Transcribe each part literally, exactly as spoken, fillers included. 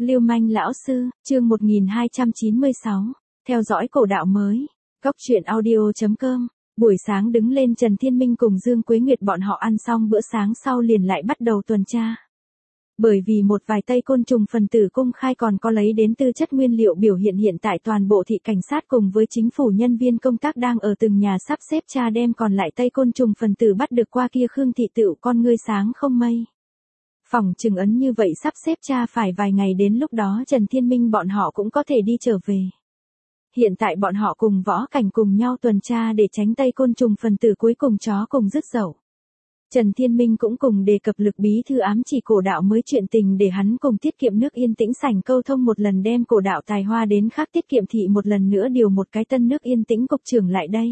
Lưu manh lão sư, chương một nghìn hai trăm chín mươi sáu. Theo dõi cổ đạo mới. Góc truyện audio chấm com. Buổi sáng đứng lên, Trần Thiên Minh cùng Dương Quế Nguyệt bọn họ ăn xong bữa sáng sau liền lại bắt đầu tuần tra. Bởi vì một vài Tây côn trùng phần tử công khai còn có lấy đến tư chất nguyên liệu biểu hiện hiện tại toàn bộ thị cảnh sát cùng với chính phủ nhân viên công tác đang ở từng nhà sắp xếp tra đem còn lại Tây côn trùng phần tử bắt được qua kia Khương thị tựu con ngươi sáng không mây. Phòng trừng ấn như vậy sắp xếp tra phải vài ngày, đến lúc đó Trần Thiên Minh bọn họ cũng có thể đi trở về. Hiện tại bọn họ cùng Võ Cảnh cùng nhau tuần tra để tránh Tây côn trùng phần tử cuối cùng chó cùng dứt dậu. Trần Thiên Minh cũng cùng đề cập Lực bí thư ám chỉ cổ đạo mới chuyện tình để hắn cùng Tiết Kiệm nước Yên Tĩnh sảnh câu thông một lần, đem cổ đạo tài hoa đến khác Tiết Kiệm thị một lần nữa điều một cái tân nước Yên Tĩnh cục trưởng lại đây.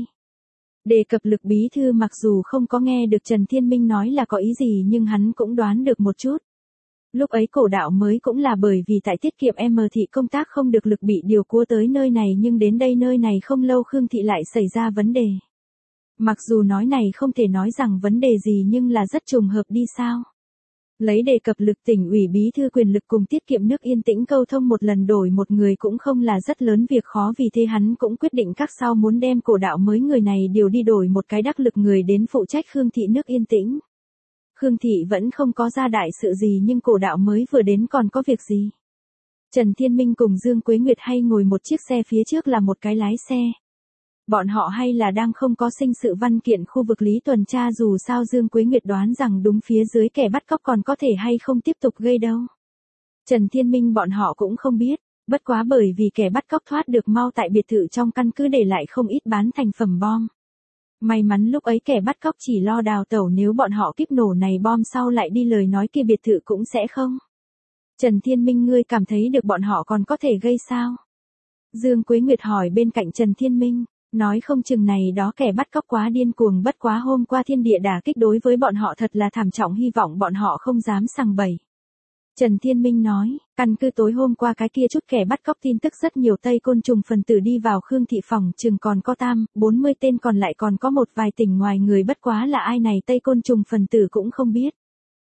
Đề cập Lực bí thư mặc dù không có nghe được Trần Thiên Minh nói là có ý gì, nhưng hắn cũng đoán được một chút. Lúc ấy cổ đạo mới cũng là bởi vì tại Tiết Kiệm M thị công tác không được Lực bị điều cua tới nơi này, nhưng đến đây nơi này không lâu Khương thị lại xảy ra vấn đề. Mặc dù nói này không thể nói rằng vấn đề gì, nhưng là rất trùng hợp đi sao. Lấy đề cập Lực tỉnh ủy bí thư quyền lực cùng Tiết Kiệm nước Yên Tĩnh câu thông một lần đổi một người cũng không là rất lớn việc khó, vì thế hắn cũng quyết định các sau muốn đem cổ đạo mới người này điều đi đổi một cái đắc lực người đến phụ trách Khương thị nước Yên Tĩnh. Khương thị vẫn không có ra đại sự gì, nhưng cổ đạo mới vừa đến còn có việc gì. Trần Thiên Minh cùng Dương Quế Nguyệt hay ngồi một chiếc xe, phía trước là một cái lái xe. Bọn họ hay là đang không có sinh sự văn kiện khu vực lý tuần tra, dù sao Dương Quế Nguyệt đoán rằng đúng phía dưới kẻ bắt cóc còn có thể hay không tiếp tục gây đâu. Trần Thiên Minh bọn họ cũng không biết, bất quá bởi vì kẻ bắt cóc thoát được mau tại biệt thự trong căn cứ để lại không ít bán thành phẩm bom. May mắn lúc ấy kẻ bắt cóc chỉ lo đào tẩu, nếu bọn họ kiếp nổ này bom sau lại đi lời nói kia biệt thự cũng sẽ không. Trần Thiên Minh, ngươi cảm thấy được bọn họ còn có thể gây sao? Dương Quế Nguyệt hỏi bên cạnh Trần Thiên Minh. Nói không chừng này đó kẻ bắt cóc quá điên cuồng, bất quá hôm qua thiên địa đả kích đối với bọn họ thật là thảm trọng, hy vọng bọn họ không dám sằng bậy. Trần Thiên Minh nói, căn cứ tối hôm qua cái kia chút kẻ bắt cóc tin tức rất nhiều Tây côn trùng phần tử đi vào Khương thị phòng chừng còn có tam, bốn mươi tên, còn lại còn có một vài tỉnh ngoài người, bất quá là ai này Tây côn trùng phần tử cũng không biết.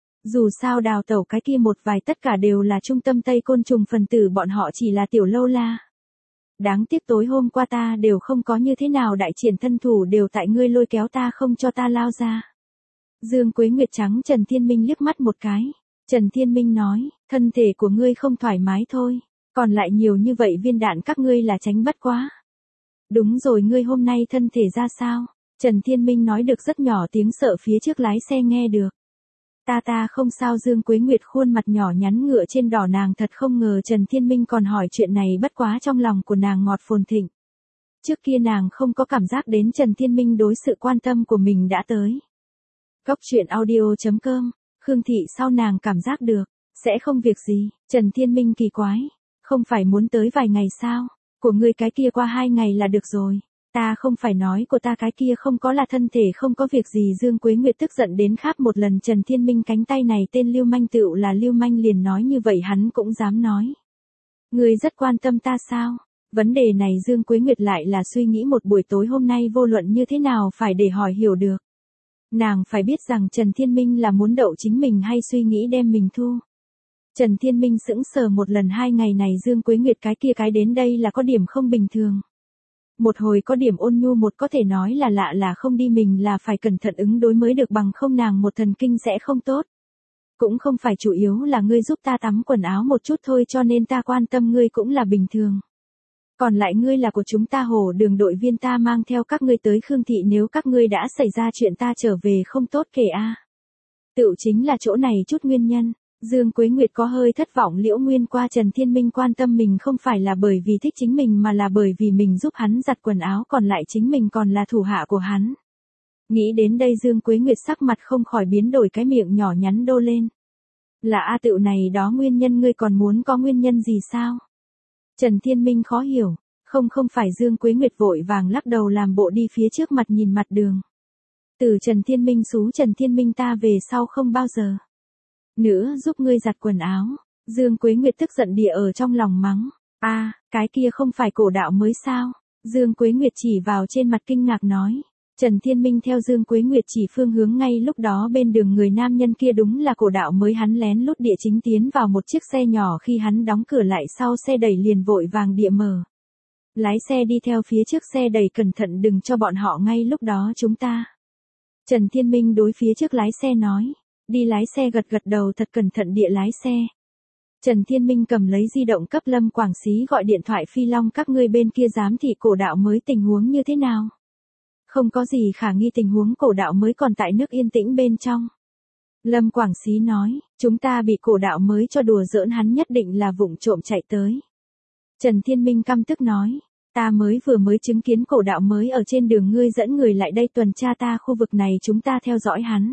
Dù sao đào tẩu cái kia một vài tất cả đều là trung tâm Tây côn trùng phần tử, bọn họ chỉ là tiểu lâu la. Đáng tiếc tối hôm qua ta đều không có như thế nào đại triển thân thủ, đều tại ngươi lôi kéo ta không cho ta lao ra. Dương Quế Nguyệt trắng Trần Thiên Minh liếc mắt một cái. Trần Thiên Minh nói, thân thể của ngươi không thoải mái thôi, còn lại nhiều như vậy viên đạn các ngươi là tránh bất quá. Đúng rồi, ngươi hôm nay thân thể ra sao? Trần Thiên Minh nói được rất nhỏ tiếng, sợ phía trước lái xe nghe được. Ta ta không sao. Dương Quế Nguyệt khuôn mặt nhỏ nhắn ngựa trên đỏ, nàng thật không ngờ Trần Thiên Minh còn hỏi chuyện này, bất quá trong lòng của nàng ngọt phồn thịnh. Trước kia nàng không có cảm giác đến Trần Thiên Minh đối sự quan tâm của mình đã tới. Góc truyện audio chấm com. Khương thị sau nàng cảm giác được, sẽ không việc gì. Trần Thiên Minh kỳ quái, không phải muốn tới vài ngày sao? Của ngươi cái kia qua hai ngày là được rồi. Ta không phải nói của ta cái kia không có là thân thể không có việc gì. Dương Quế Nguyệt tức giận đến khắp một lần Trần Thiên Minh cánh tay này tên lưu manh tựu là lưu manh, liền nói như vậy hắn cũng dám nói. Ngươi rất quan tâm ta sao? Vấn đề này Dương Quế Nguyệt lại là suy nghĩ một buổi tối hôm nay, vô luận như thế nào phải để hỏi hiểu được. Nàng phải biết rằng Trần Thiên Minh là muốn đậu chính mình hay suy nghĩ đem mình thu. Trần Thiên Minh sững sờ một lần, hai ngày này Dương Quế Nguyệt cái kia cái đến đây là có điểm không bình thường. Một hồi có điểm ôn nhu, một có thể nói là lạ là không đi, mình là phải cẩn thận ứng đối mới được, bằng không nàng một thần kinh sẽ không tốt. Cũng không phải chủ yếu là ngươi giúp ta tắm quần áo một chút thôi, cho nên ta quan tâm ngươi cũng là bình thường. Còn lại ngươi là của chúng ta Hồ Đường đội viên, ta mang theo các ngươi tới Khương thị, nếu các ngươi đã xảy ra chuyện ta trở về không tốt kể a. À. Tựu chính là chỗ này chút nguyên nhân. Dương Quế Nguyệt có hơi thất vọng, liễu nguyên qua Trần Thiên Minh quan tâm mình không phải là bởi vì thích chính mình, mà là bởi vì mình giúp hắn giặt quần áo, còn lại chính mình còn là thủ hạ của hắn. Nghĩ đến đây Dương Quế Nguyệt sắc mặt không khỏi biến đổi, cái miệng nhỏ nhắn đô lên. Là a tựu này đó nguyên nhân, ngươi còn muốn có nguyên nhân gì sao? Trần Thiên Minh khó hiểu, không không phải. Dương Quế Nguyệt vội vàng lắc đầu làm bộ đi phía trước mặt nhìn mặt đường. Từ Trần Thiên Minh xú Trần Thiên Minh, ta về sau không bao giờ nữa giúp ngươi giặt quần áo. Dương Quế Nguyệt tức giận địa ở trong lòng mắng. A, à, cái kia không phải cổ đạo mới sao? Dương Quế Nguyệt chỉ vào trên mặt kinh ngạc nói. Trần Thiên Minh theo Dương Quế Nguyệt chỉ phương hướng ngay lúc đó bên đường người nam nhân kia đúng là cổ đạo mới, hắn lén lút địa chính tiến vào một chiếc xe nhỏ, khi hắn đóng cửa lại sau xe đẩy liền vội vàng địa mở. Lái xe đi theo phía trước xe đẩy, cẩn thận đừng cho bọn họ ngay lúc đó chúng ta. Trần Thiên Minh đối phía trước lái xe nói. Đi lái xe gật gật đầu thật cẩn thận địa lái xe. Trần Thiên Minh cầm lấy di động cấp Lâm Quảng Xí gọi điện thoại. Phi Long các ngươi bên kia giám thị cổ đạo mới tình huống như thế nào? Không có gì khả nghi, tình huống cổ đạo mới còn tại nước yên tĩnh bên trong. Lâm Quảng Xí nói, chúng ta bị cổ đạo mới cho đùa giỡn, hắn nhất định là vụng trộm chạy tới. Trần Thiên Minh căm tức nói, ta mới vừa mới chứng kiến cổ đạo mới ở trên đường, ngươi dẫn người lại đây tuần tra ta khu vực này, chúng ta theo dõi hắn.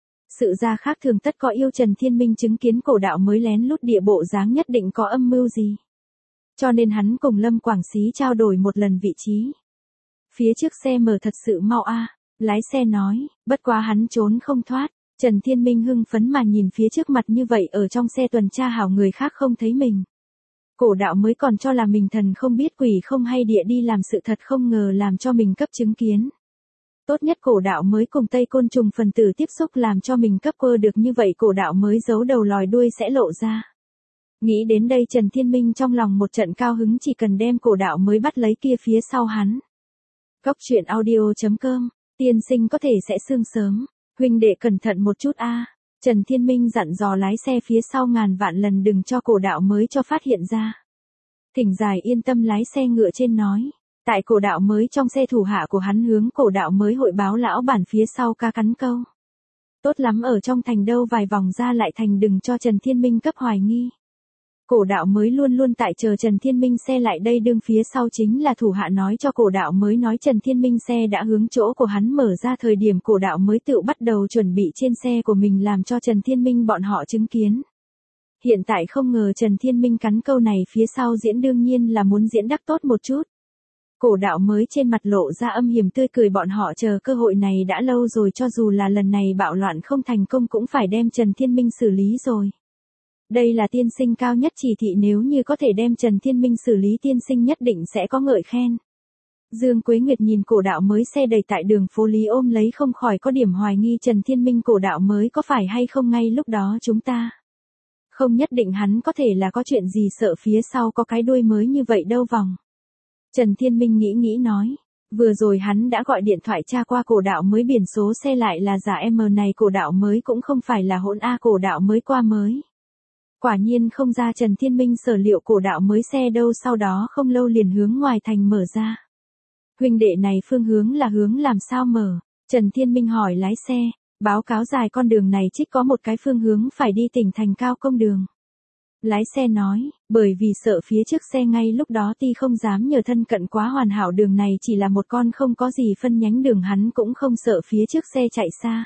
Sự ra khác thường tất có yêu. Trần Thiên Minh chứng kiến cổ đạo mới lén lút địa bộ dáng nhất định có âm mưu gì. Cho nên hắn cùng Lâm Quảng Xí trao đổi một lần vị trí. Phía trước xe mở thật sự mau a, lái xe nói, bất quá hắn trốn không thoát. Trần Thiên Minh hưng phấn mà nhìn phía trước mặt như vậy, ở trong xe tuần tra hảo người khác không thấy mình. Cổ đạo mới còn cho là mình thần không biết quỷ không hay địa đi làm sự thật, không ngờ làm cho mình cấp chứng kiến. Tốt nhất cổ đạo mới cùng Tây Côn Trùng phần tử tiếp xúc làm cho mình cấp quơ được như vậy, cổ đạo mới giấu đầu lòi đuôi sẽ lộ ra. Nghĩ đến đây Trần Thiên Minh trong lòng một trận cao hứng, chỉ cần đem cổ đạo mới bắt lấy kia phía sau hắn. Góc truyện audio chấm com, tiên sinh có thể sẽ sương sớm, huynh đệ cẩn thận một chút a. Trần Thiên Minh dặn dò lái xe phía sau ngàn vạn lần đừng cho cổ đạo mới cho phát hiện ra. Thỉnh Dài yên tâm lái xe ngựa trên nói. Tại cổ đạo mới trong xe, thủ hạ của hắn hướng cổ đạo mới hội báo lão bản phía sau ca cắn câu. Tốt lắm, ở trong thành đâu vài vòng ra lại thành, đừng cho Trần Thiên Minh cấp hoài nghi. Cổ đạo mới luôn luôn tại chờ Trần Thiên Minh xe lại đây, đương phía sau chính là thủ hạ nói cho cổ đạo mới nói Trần Thiên Minh xe đã hướng chỗ của hắn mở ra, thời điểm cổ đạo mới tự bắt đầu chuẩn bị trên xe của mình làm cho Trần Thiên Minh bọn họ chứng kiến. Hiện tại không ngờ Trần Thiên Minh cắn câu này phía sau diễn, đương nhiên là muốn diễn đắc tốt một chút. Cổ đạo mới trên mặt lộ ra âm hiểm tươi cười, bọn họ chờ cơ hội này đã lâu rồi, cho dù là lần này bạo loạn không thành công cũng phải đem Trần Thiên Minh xử lý rồi. Đây là tiên sinh cao nhất chỉ thị, nếu như có thể đem Trần Thiên Minh xử lý, tiên sinh nhất định sẽ có ngợi khen. Dương Quế Nguyệt nhìn cổ đạo mới xe đầy tại đường phố Lý ôm lấy, không khỏi có điểm hoài nghi Trần Thiên Minh cổ đạo mới có phải hay không ngay lúc đó chúng ta. Không nhất định hắn có thể là có chuyện gì, sợ phía sau có cái đuôi mới như vậy đâu vòng. Trần Thiên Minh nghĩ nghĩ nói, vừa rồi hắn đã gọi điện thoại tra qua cổ đạo mới biển số xe lại là giả, em này cổ đạo mới cũng không phải là hỗn a, cổ đạo mới qua mới. Quả nhiên không ra Trần Thiên Minh sở liệu, cổ đạo mới xe đâu sau đó không lâu liền hướng ngoài thành mở ra. Huynh đệ này phương hướng là hướng làm sao mở? Trần Thiên Minh hỏi lái xe, báo cáo dài con đường này trích có một cái phương hướng phải đi tỉnh thành Cao Công đường. Lái xe nói, bởi vì sợ phía trước xe ngay lúc đó ti không dám nhờ thân cận quá hoàn hảo, đường này chỉ là một con không có gì phân nhánh đường, hắn cũng không sợ phía trước xe chạy xa.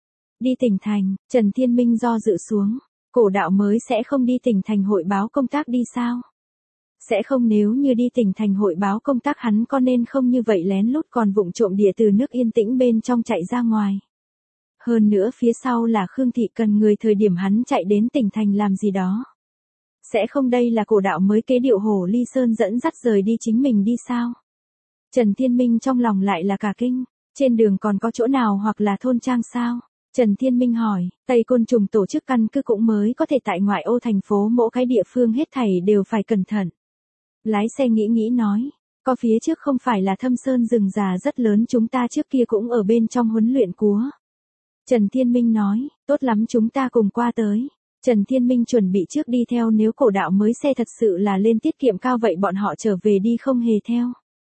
Đi tỉnh thành, Trần Thiên Minh do dự xuống, cổ đạo mới sẽ không đi tỉnh thành hội báo công tác đi sao? Sẽ không, nếu như đi tỉnh thành hội báo công tác hắn có nên không như vậy lén lút còn vụng trộm địa từ nước yên tĩnh bên trong chạy ra ngoài. Hơn nữa phía sau là Khương Thị cần người, thời điểm hắn chạy đến tỉnh thành làm gì đó. Sẽ không đây là cổ đạo mới kế điệu Hồ Ly Sơn dẫn dắt rời đi chính mình đi sao? Trần Thiên Minh trong lòng lại là cả kinh, trên đường còn có chỗ nào hoặc là thôn trang sao? Trần Thiên Minh hỏi, Tây Côn Trùng tổ chức căn cứ cũng mới có thể tại ngoại ô thành phố, mỗi cái địa phương hết thảy đều phải cẩn thận. Lái xe nghĩ nghĩ nói, có phía trước không phải là Thâm Sơn rừng già rất lớn, chúng ta trước kia cũng ở bên trong huấn luyện cúa. Trần Thiên Minh nói, tốt lắm chúng ta cùng qua tới. Trần Thiên Minh chuẩn bị trước đi theo, nếu cổ đạo mới xe thật sự là lên tiết kiệm cao vậy bọn họ trở về đi không hề theo.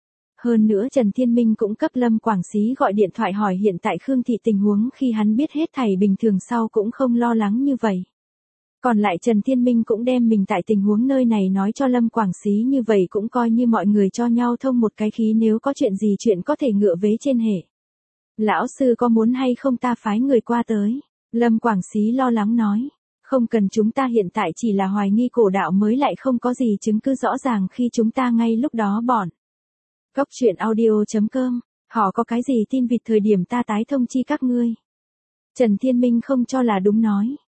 Hơn nữa Trần Thiên Minh cũng cấp Lâm Quảng Xí gọi điện thoại hỏi hiện tại Khương Thị tình huống, khi hắn biết hết thảy bình thường sau cũng không lo lắng như vậy. Còn lại Trần Thiên Minh cũng đem mình tại tình huống nơi này nói cho Lâm Quảng Xí, như vậy cũng coi như mọi người cho nhau thông một cái khí, nếu có chuyện gì chuyện có thể ngựa vế trên hệ. Lão sư có muốn hay không ta phái người qua tới? Lâm Quảng Xí lo lắng nói. Không cần, chúng ta hiện tại chỉ là hoài nghi cổ đạo mới, lại không có gì chứng cứ rõ ràng khi chúng ta ngay lúc đó bọn. Góc truyện audio chấm com, họ có cái gì tin vịt thời điểm ta tái thông chi các ngươi. Trần Thiên Minh không cho là đúng nói.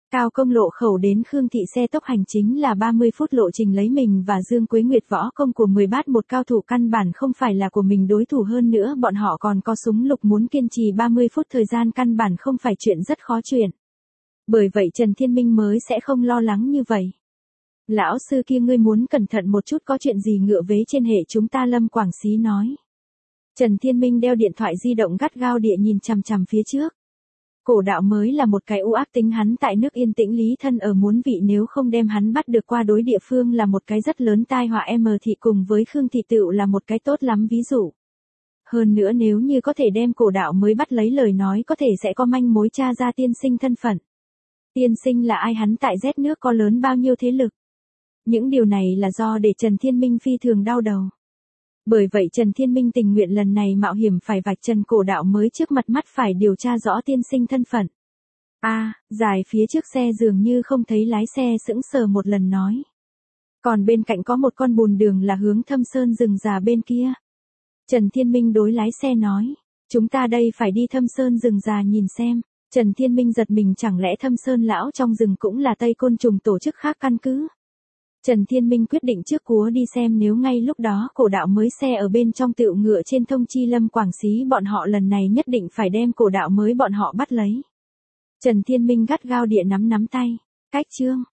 Cao Công lộ khẩu đến Khương Thị xe tốc hành chính là ba mươi phút lộ trình, lấy mình và Dương Quế Nguyệt võ công của mười bát một cao thủ căn bản không phải là của mình đối thủ, hơn nữa bọn họ còn có súng lục, muốn kiên trì ba mươi phút thời gian căn bản không phải chuyện rất khó chuyện. Bởi vậy Trần Thiên Minh mới sẽ không lo lắng như vậy. Lão sư kia, ngươi muốn cẩn thận một chút, có chuyện gì ngựa vế trên hệ chúng ta, Lâm Quảng Xí nói. Trần Thiên Minh đeo điện thoại di động gắt gao địa nhìn chằm chằm phía trước. Cổ đạo mới là một cái u ác tính, hắn tại nước Yên Tĩnh Lý thân ở muốn vị, nếu không đem hắn bắt được qua đối địa phương là một cái rất lớn tai họa. M Thị cùng với Khương Thị tựu là một cái tốt lắm ví dụ. Hơn nữa nếu như có thể đem cổ đạo mới bắt lấy lời nói, có thể sẽ có manh mối tra ra tiên sinh thân phận. Tiên sinh là ai, hắn tại Z nước có lớn bao nhiêu thế lực. Những điều này là do để Trần Thiên Minh phi thường đau đầu. Bởi vậy Trần Thiên Minh tình nguyện lần này mạo hiểm phải vạch trần cổ đạo mới trước mặt, mắt phải điều tra rõ tiên sinh thân phận. A, à, dài phía trước xe dường như không thấy lái xe sững sờ một lần nói. Còn bên cạnh có một con bùn đường là hướng Thâm Sơn rừng già bên kia. Trần Thiên Minh đối lái xe nói, chúng ta đây phải đi Thâm Sơn rừng già nhìn xem. Trần Thiên Minh giật mình, chẳng lẽ Thâm Sơn lão trong rừng cũng là Tây Côn Trùng tổ chức khác căn cứ? Trần Thiên Minh quyết định trước cúa đi xem, nếu ngay lúc đó cổ đạo mới xe ở bên trong tựu ngựa trên thông chi Lâm Quảng Xí bọn họ, lần này nhất định phải đem cổ đạo mới bọn họ bắt lấy. Trần Thiên Minh gắt gao địa nắm nắm tay. Cách chương